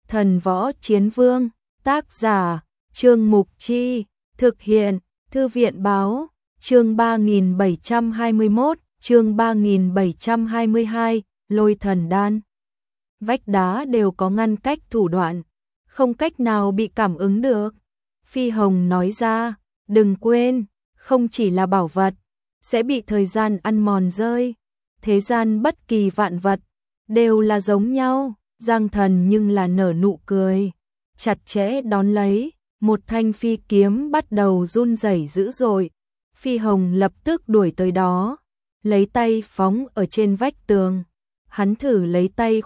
Thần Võ Chiến Vương, tác giả, Trương Mục Chi, thực hiện, Thư viện Báo, chương 3721, chương 3722, Lôi Thần Đan. Vách đá đều có ngăn cách thủ đoạn, không cách nào bị cảm ứng được. Phi Hồng nói ra, đừng quên, không chỉ là bảo vật, sẽ bị thời gian ăn mòn rơi. Thế gian bất kỳ vạn vật, đều là giống nhau. Giang Thần nhưng là nở nụ cười, chặt chẽ đón lấy, một thanh phi kiếm bắt đầu run rẩy dữ dội. Phi Hồng lập tức đuổi tới đó, lấy tay phóng ở trên vách tường. Hắn thử lấy tay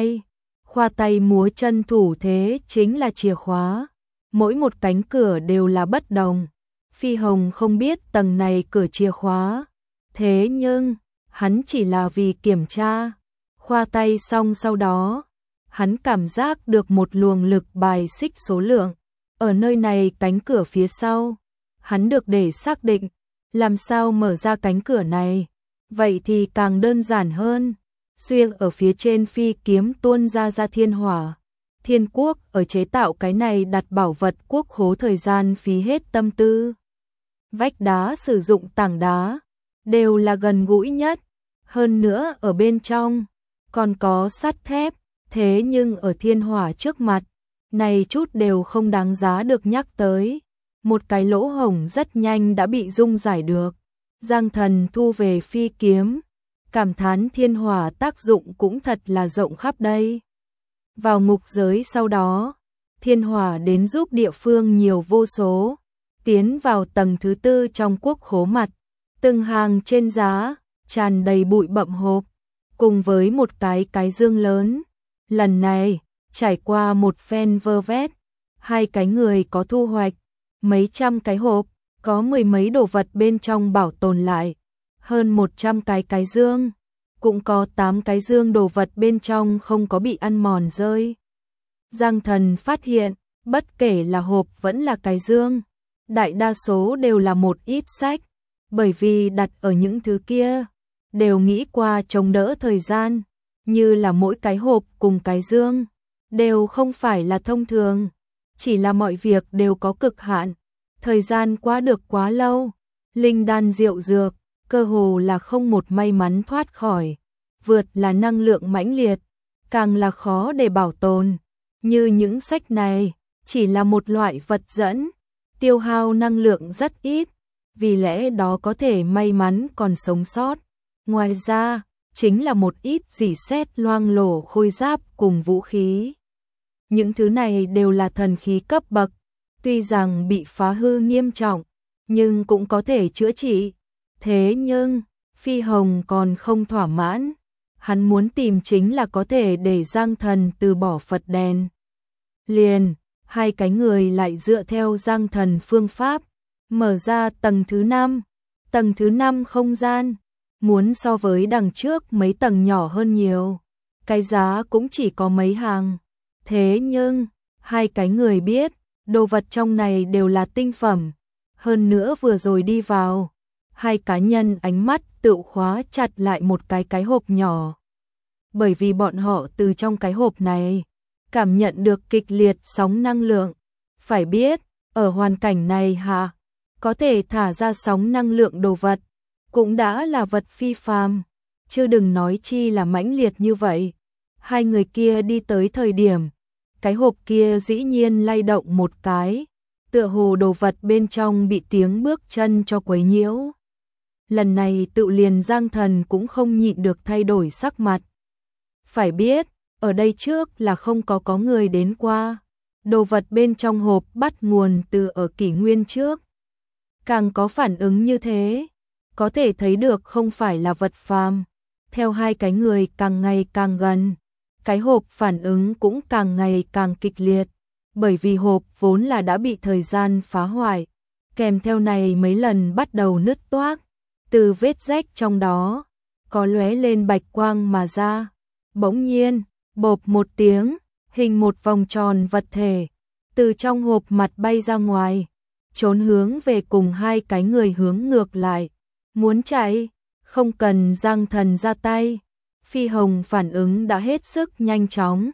khoa tay múa chân thủ thế chính là chìa khóa. Mỗi một cánh cửa đều là bất đồng. Phi Hồng không biết tầng này cửa chìa khóa, thế nhưng hắn chỉ là vì kiểm tra. Khoa tay xong sau đó, hắn cảm giác được một luồng lực bài xích số lượng. Ở nơi này cánh cửa phía sau, hắn được để xác định, làm sao mở ra cánh cửa này. Vậy thì càng đơn giản hơn. Xuyên ở phía trên phi kiếm tuôn ra thiên hỏa. Thiên Quốc ở chế tạo cái này đặt bảo vật quốc khố thời gian phí hết tâm tư. Vách đá sử dụng tảng đá, đều là gần gũi nhất. Hơn nữa ở bên trong, còn có sắt thép. Thế nhưng ở thiên hỏa trước mặt, này chút đều không đáng giá được nhắc tới. Một cái lỗ hổng rất nhanh đã bị dung giải được. Giang Thần thu về phi kiếm, cảm thán thiên hỏa tác dụng cũng thật là rộng khắp đây. Vào ngục giới sau đó, thiên hỏa đến giúp địa phương nhiều vô số. Tiến vào tầng thứ 4 trong quốc khố mặt, từng hàng trên giá, tràn đầy bụi bặm hộp, cùng với một cái dương lớn. Lần này, trải qua một phen vơ vét, hai cái người có thu hoạch, mấy trăm cái hộp, có mười mấy đồ vật bên trong bảo tồn lại, hơn 100 cái dương, cũng có 8 cái dương đồ vật bên trong không có bị ăn mòn rơi. Giang Thần phát hiện, bất kể là hộp vẫn là cái dương, đại đa số đều là một ít sách, bởi vì đặt ở những thứ kia, đều nghĩ qua chống đỡ thời gian, như là mỗi cái hộp cùng cái dương, đều không phải là thông thường, chỉ là mọi việc đều có cực hạn, thời gian quá được quá lâu, linh đan diệu dược, cơ hồ là không một may mắn thoát khỏi, vượt là năng lượng mãnh liệt, càng là khó để bảo tồn, như những sách này, chỉ là một loại vật dẫn, tiêu hao năng lượng rất ít, vì lẽ đó có thể may mắn còn sống sót. Ngoài ra, chính là một ít rỉ sét loang lổ khôi giáp cùng vũ khí. Những thứ này đều là thần khí cấp bậc, tuy rằng bị phá hư nghiêm trọng, nhưng cũng có thể chữa trị. Thế nhưng, Phi Hồng còn không thỏa mãn, hắn muốn tìm chính là có thể để Giang Thần từ bỏ Phật đèn. Liền, hai cái người lại dựa theo Giang Thần phương pháp, mở ra tầng thứ 5. Tầng thứ 5 không gian, muốn so với đằng trước mấy tầng nhỏ hơn nhiều. Cái giá cũng chỉ có mấy hàng. Thế nhưng, hai cái người biết, đồ vật trong này đều là tinh phẩm. Hơn nữa vừa rồi đi vào, hai cá nhân ánh mắt tự khóa chặt lại một cái hộp nhỏ. Bởi vì bọn họ từ trong cái hộp này, cảm nhận được kịch liệt sóng năng lượng. Phải biết, ở hoàn cảnh này hạ, có thể thả ra sóng năng lượng đồ vật, cũng đã là vật phi phàm, chứ đừng nói chi là mãnh liệt như vậy. Hai người kia đi tới thời điểm, cái hộp kia dĩ nhiên lay động một cái, tựa hồ đồ vật bên trong bị tiếng bước chân cho quấy nhiễu. Lần này tự liền Giang Thần cũng không nhịn được thay đổi sắc mặt. Phải biết, ở đây trước là không có người đến qua, đồ vật bên trong hộp bắt nguồn từ ở kỷ nguyên trước. Càng có phản ứng như thế, có thể thấy được không phải là vật phàm. Theo hai cái người càng ngày càng gần, cái hộp phản ứng cũng càng ngày càng kịch liệt, bởi vì hộp vốn là đã bị thời gian phá hoại, kèm theo này mấy lần bắt đầu nứt toác, từ vết rách trong đó, có lóe lên bạch quang mà ra. Bỗng nhiên, bộp một tiếng, hình một vòng tròn vật thể, từ trong hộp mặt bay ra ngoài, trốn hướng về cùng hai cái người hướng ngược lại. Muốn chạy, không cần Giang Thần ra tay. Phi Hồng phản ứng đã hết sức nhanh chóng.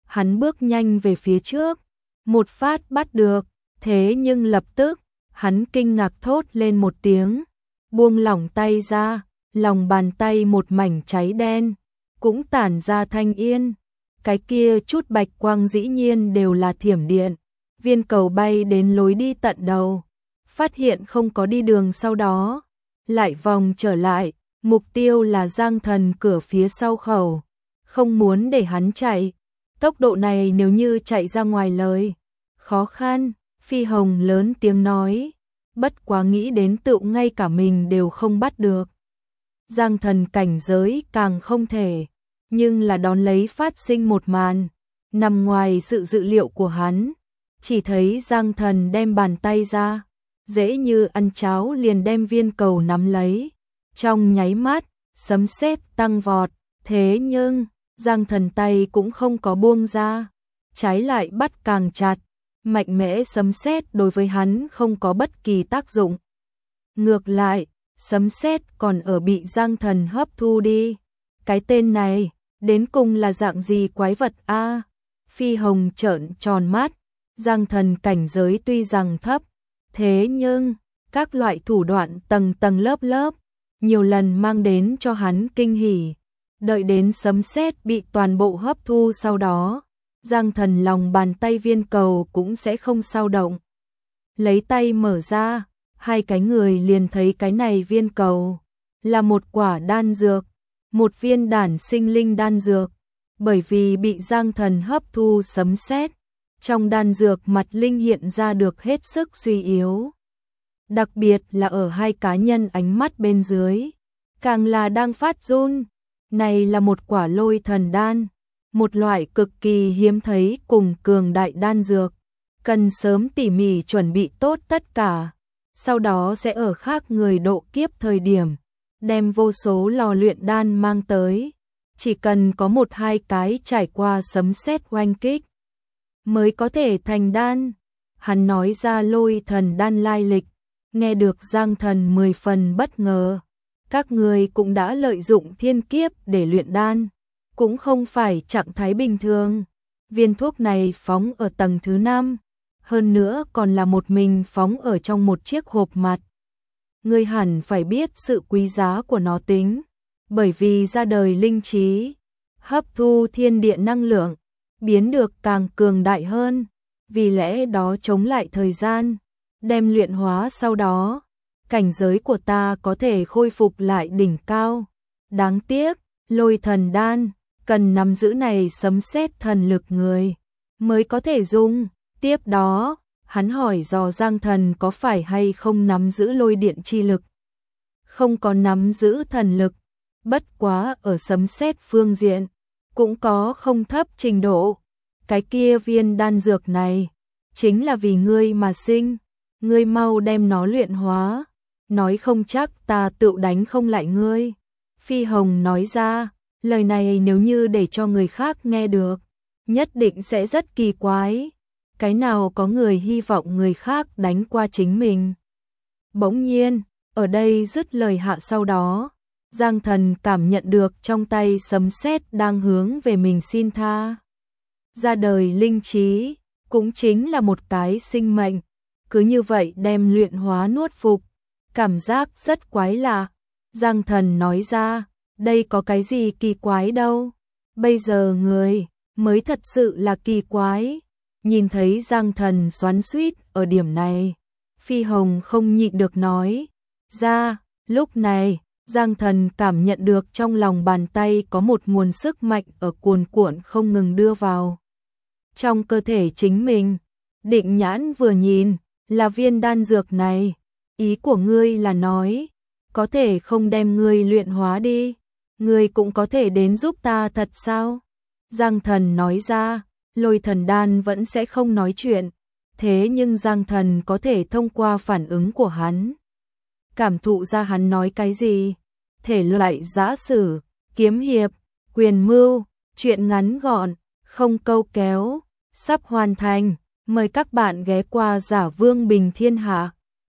hắn bước nhanh về phía trước, một phát bắt được, thế nhưng lập tức, hắn kinh ngạc thốt lên một tiếng, buông lỏng tay ra, lòng bàn tay một mảnh cháy đen, cũng tản ra thanh yên. Cái kia chút bạch quang dĩ nhiên đều là thiểm điện, viên cầu bay đến lối đi tận đầu, phát hiện không có đi đường sau đó, lại vòng trở lại, mục tiêu là Giang Thần cửa phía sau khẩu, không muốn để hắn chạy. Tốc độ này nếu như chạy ra ngoài lời, khó khăn, Phi Hồng lớn tiếng nói, bất quá nghĩ đến tựu ngay cả mình đều không bắt được. Giang Thần cảnh giới càng không thể, nhưng là đón lấy phát sinh một màn, nằm ngoài sự dự liệu của hắn, chỉ thấy Giang Thần đem bàn tay ra, dễ như ăn cháo liền đem viên cầu nắm lấy, trong nháy mắt, sấm sét tăng vọt, thế nhưng, Giang Thần tay cũng không có buông ra, trái lại bắt càng chặt, mạnh mẽ sấm sét đối với hắn không có bất kỳ tác dụng. Ngược lại, sấm sét còn ở bị Giang Thần hấp thu đi. Cái tên này, đến cùng là dạng gì quái vật a? Phi Hồng trợn tròn mắt, Giang Thần cảnh giới tuy rằng thấp, thế nhưng, các loại thủ đoạn tầng tầng lớp lớp, nhiều lần mang đến cho hắn kinh hỉ. Đợi đến sấm sét bị toàn bộ hấp thu sau đó, Giang Thần lòng bàn tay viên cầu cũng sẽ không dao động. Lấy tay mở ra, hai cái người liền thấy cái này viên cầu là một quả đan dược, một viên đản sinh linh đan dược, bởi vì bị Giang Thần hấp thu sấm sét, trong đan dược mặt linh hiện ra được hết sức suy yếu. Đặc biệt là ở hai cá nhân ánh mắt bên dưới, càng là đang phát run. Này là một quả lôi thần đan, một loại cực kỳ hiếm thấy cùng cường đại đan dược, cần sớm tỉ mỉ chuẩn bị tốt tất cả, sau đó sẽ ở khác người độ kiếp thời điểm, đem vô số lò luyện đan mang tới, chỉ cần có một hai cái trải qua sấm sét oanh kích, mới có thể thành đan. Hắn nói ra lôi thần đan lai lịch, nghe được Giang Thần 10 phần bất ngờ. Các người cũng đã lợi dụng thiên kiếp để luyện đan, cũng không phải trạng thái bình thường. Viên thuốc này phóng ở tầng thứ 5, hơn nữa còn là một mình phóng ở trong một chiếc hộp mặt. Ngươi hẳn phải biết sự quý giá của nó tính, bởi vì ra đời linh trí, hấp thu thiên địa năng lượng, biến được càng cường đại hơn, vì lẽ đó chống lại thời gian, đem luyện hóa sau đó. Cảnh giới của ta có thể khôi phục lại đỉnh cao. Đáng tiếc, lôi thần đan, cần nắm giữ này sấm sét thần lực người, mới có thể dùng. Tiếp đó, hắn hỏi dò Giang Thần có phải hay không nắm giữ lôi điện chi lực. Không có nắm giữ thần lực, bất quá ở sấm sét phương diện, cũng có không thấp trình độ. Cái kia viên đan dược này, chính là vì ngươi mà sinh, ngươi mau đem nó luyện hóa. Nói không chắc ta tự đánh không lại ngươi. Phi Hồng nói ra, lời này nếu như để cho người khác nghe được, nhất định sẽ rất kỳ quái. Cái nào có người hy vọng người khác đánh qua chính mình. Bỗng nhiên, ở đây dứt lời hạ sau đó, Giang Thần cảm nhận được trong tay sấm sét đang hướng về mình xin tha. Ra đời linh trí, cũng chính là một cái sinh mệnh, cứ như vậy đem luyện hóa nuốt phục. Cảm giác rất quái lạ. Giang Thần nói ra, đây có cái gì kỳ quái đâu. Bây giờ người mới thật sự là kỳ quái. Nhìn thấy Giang Thần xoắn xuýt ở điểm này, Phi Hồng không nhịn được nói ra. Lúc này, Giang Thần cảm nhận được trong lòng bàn tay có một nguồn sức mạnh ở cuồn cuộn không ngừng đưa vào trong cơ thể chính mình. Định nhãn vừa nhìn, là viên đan dược này. Ý của ngươi là nói, có thể không đem ngươi luyện hóa đi, ngươi cũng có thể đến giúp ta thật sao? Giang Thần nói ra, lôi thần đan vẫn sẽ không nói chuyện, thế nhưng Giang Thần có thể thông qua phản ứng của hắn, cảm thụ ra hắn nói cái gì. Thể loại giã sử, kiếm hiệp, quyền mưu, truyện ngắn gọn, không câu kéo, sắp hoàn thành, mời các bạn ghé qua Giả Vương Bình Thiên Hạ.